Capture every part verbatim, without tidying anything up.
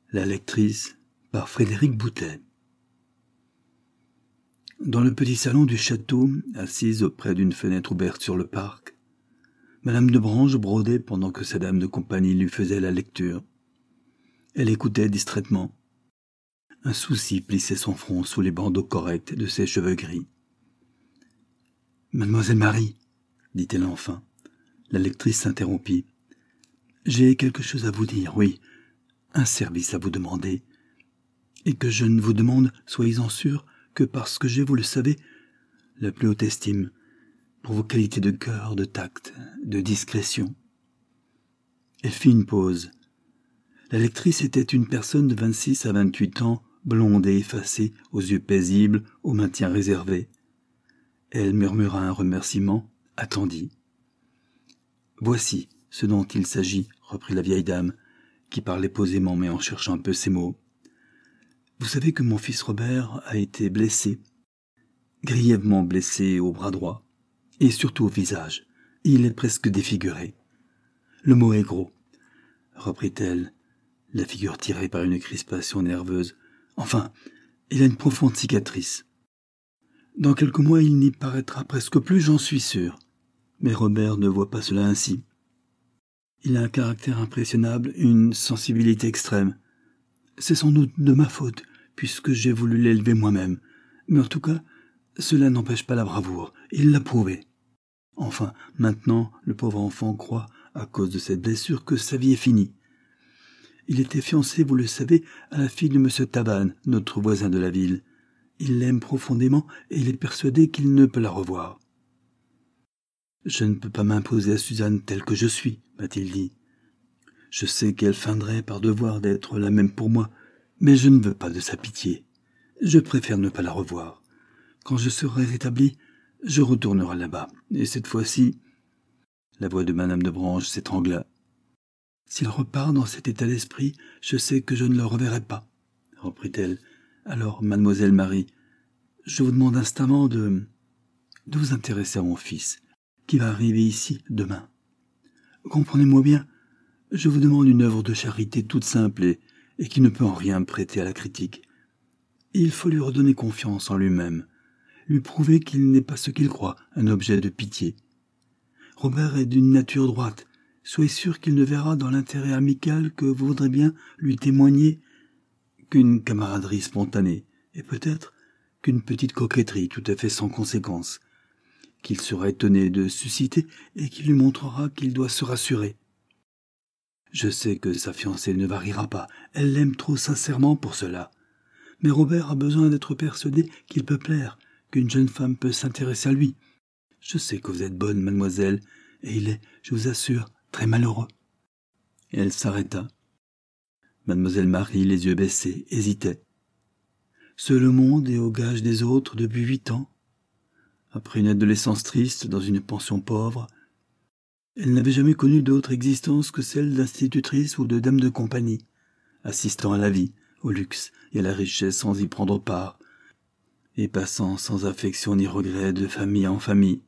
La lectrice par Frédéric Boutet. Dans le petit salon du château, assise auprès d'une fenêtre ouverte sur le parc, Madame de Branges brodait pendant que sa dame de compagnie lui faisait la lecture. Elle écoutait distraitement. Un souci plissait son front sous les bandeaux corrects de ses cheveux gris. « Mademoiselle Marie, dit-elle enfin. La lectrice s'interrompit. « J'ai quelque chose à vous dire, oui, un service à vous demander, et que je ne vous demande, soyez-en sûrs, que parce que j'ai, vous le savez, la plus haute estime, pour vos qualités de cœur, de tact, de discrétion. » Elle fit une pause. La lectrice était une personne de vingt-six à vingt-huit ans, blonde et effacée, aux yeux paisibles, au maintien réservé. Elle murmura un remerciement, attendit. « Voici ce dont il s'agit, » reprit la vieille dame, qui parlait posément mais en cherchant un peu ses mots. « Vous savez que mon fils Robert a été blessé, grièvement blessé au bras droit, et surtout au visage. Il est presque défiguré. Le mot est gros, » reprit-elle, la figure tirée par une crispation nerveuse. « Enfin, il a une profonde cicatrice. Dans quelques mois, il n'y paraîtra presque plus, j'en suis sûr. Mais Robert ne voit pas cela ainsi. Il a un caractère impressionnable, une sensibilité extrême. C'est sans doute de ma faute, puisque j'ai voulu l'élever moi-même. Mais en tout cas, cela n'empêche pas la bravoure. Il l'a prouvé. Enfin, maintenant, le pauvre enfant croit, à cause de cette blessure, que sa vie est finie. Il était fiancé, vous le savez, à la fille de M. Tavannes, notre voisin de la ville. Il l'aime profondément et il est persuadé qu'il ne peut la revoir. « Je ne peux pas m'imposer à Suzanne telle que je suis, » m'a-t-il dit. « Je sais qu'elle feindrait par devoir d'être la même pour moi, mais je ne veux pas de sa pitié. Je préfère ne pas la revoir. Quand je serai rétabli, je retournerai là-bas, et cette fois-ci... » La voix de Madame de Branges s'étrangla. « S'il repart dans cet état d'esprit, je sais que je ne le reverrai pas, » reprit-elle. « Alors, mademoiselle Marie, je vous demande instamment de... de vous intéresser à mon fils, qui va arriver ici demain. Comprenez-moi bien, je vous demande une œuvre de charité toute simple et, et qui ne peut en rien prêter à la critique. Il faut lui redonner confiance en lui-même, lui prouver qu'il n'est pas ce qu'il croit, un objet de pitié. Robert est d'une nature droite. Soyez sûr qu'il ne verra dans l'intérêt amical que vous voudrez bien lui témoigner qu'une camaraderie spontanée, et peut-être qu'une petite coquetterie tout à fait sans conséquence, qu'il sera étonné de susciter et qui lui montrera qu'il doit se rassurer. Je sais que sa fiancée ne variera pas, elle l'aime trop sincèrement pour cela. Mais Robert a besoin d'être persuadé qu'il peut plaire, qu'une jeune femme peut s'intéresser à lui. Je sais que vous êtes bonne, mademoiselle, et il est, je vous assure, très malheureux. » Elle s'arrêta. Mademoiselle Marie, les yeux baissés, hésitait. Seul au monde et au gage des autres depuis huit ans. Après une adolescence triste dans une pension pauvre, elle n'avait jamais connu d'autre existence que celle d'institutrice ou de dame de compagnie, assistant à la vie, au luxe et à la richesse sans y prendre part, et passant sans affection ni regret de famille en famille.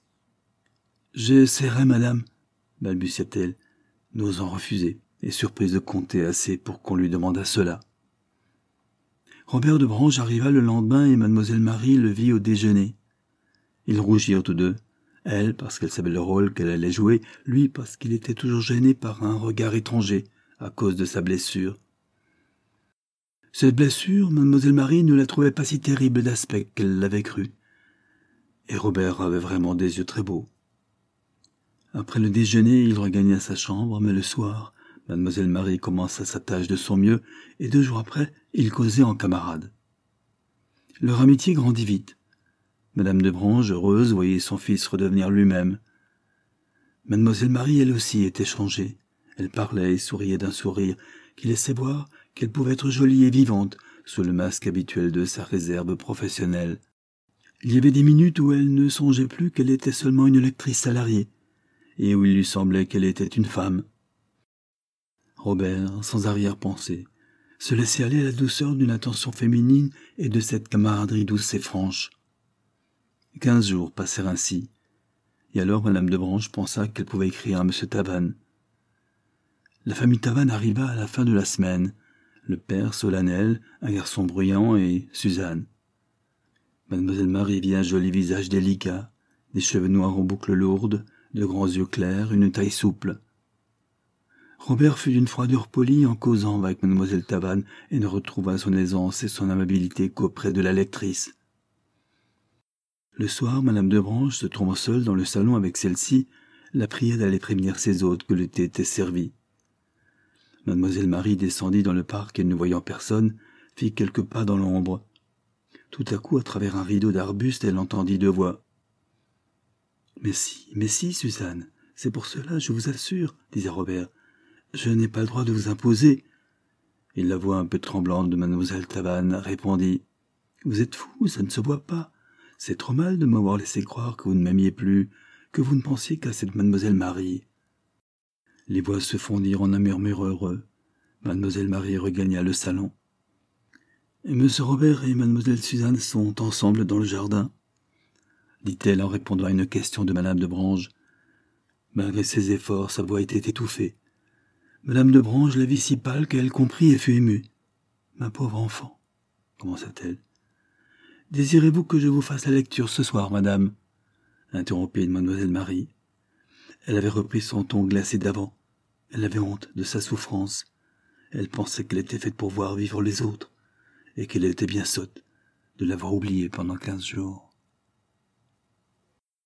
« J'essaierai, madame, » balbutia-t-elle, n'osant refuser, et surprise de compter assez pour qu'on lui demandât cela. Robert de Branges arriva le lendemain et mademoiselle Marie le vit au déjeuner. Ils rougirent tous deux, elle parce qu'elle savait le rôle qu'elle allait jouer, lui parce qu'il était toujours gêné par un regard étranger à cause de sa blessure. Cette blessure, mademoiselle Marie ne la trouvait pas si terrible d'aspect qu'elle l'avait cru. Et Robert avait vraiment des yeux très beaux. Après le déjeuner, il regagna sa chambre, mais le soir, mademoiselle Marie commença sa tâche de son mieux, et deux jours après, ils causaient en camarades. Leur amitié grandit vite. Madame de Branges, heureuse, voyait son fils redevenir lui-même. Mademoiselle Marie, elle aussi, était changée. Elle parlait et souriait d'un sourire qui laissait voir qu'elle pouvait être jolie et vivante sous le masque habituel de sa réserve professionnelle. Il y avait des minutes où elle ne songeait plus qu'elle était seulement une lectrice salariée, et où il lui semblait qu'elle était une femme. Robert, sans arrière-pensée, se laissait aller à la douceur d'une attention féminine et de cette camaraderie douce et franche. Quinze jours passèrent ainsi, et alors Madame de Branges pensa qu'elle pouvait écrire à M. Tavannes. La famille Tavannes arriva à la fin de la semaine. le père solennel, un garçon bruyant et Suzanne. Mademoiselle Marie vit un joli visage délicat, des cheveux noirs en boucles lourdes, de grands yeux clairs, une taille souple. Robert fut d'une froideur polie en causant avec mademoiselle Tavannes et ne retrouva son aisance et son amabilité qu'auprès de la lectrice. Le soir, madame de Branche, se trouvant seule dans le salon avec celle-ci, la pria d'aller prévenir ses hôtes que le thé était servi. Mademoiselle Marie descendit dans le parc et, ne voyant personne, fit quelques pas dans l'ombre. Tout à coup, à travers un rideau d'arbustes, elle entendit deux voix. « Mais si, mais si, Suzanne, c'est pour cela, je vous assure, disait Robert. Je n'ai pas le droit de vous imposer. » Et la voix un peu tremblante de mademoiselle Tavannes répondit. « Vous êtes fou, ça ne se voit pas. C'est trop mal de m'avoir laissé croire que vous ne m'aimiez plus, que vous ne pensiez qu'à cette mademoiselle Marie. » Les voix se fondirent en un murmure heureux. Mademoiselle Marie regagna le salon. « Et monsieur Robert et mademoiselle Suzanne sont ensemble dans le jardin ?» dit-elle en répondant à une question de madame de Brange. Malgré ses efforts, sa voix était étouffée. Madame de Brange la vit si pâle qu'elle comprit et fut émue. « Ma pauvre enfant, » commença-t-elle. « Désirez-vous que je vous fasse la lecture ce soir, madame ?» interrompit mademoiselle Marie. Elle avait repris son ton glacé d'avant. Elle avait honte de sa souffrance. Elle pensait qu'elle était faite pour voir vivre les autres, et qu'elle était bien sotte de l'avoir oubliée pendant quinze jours.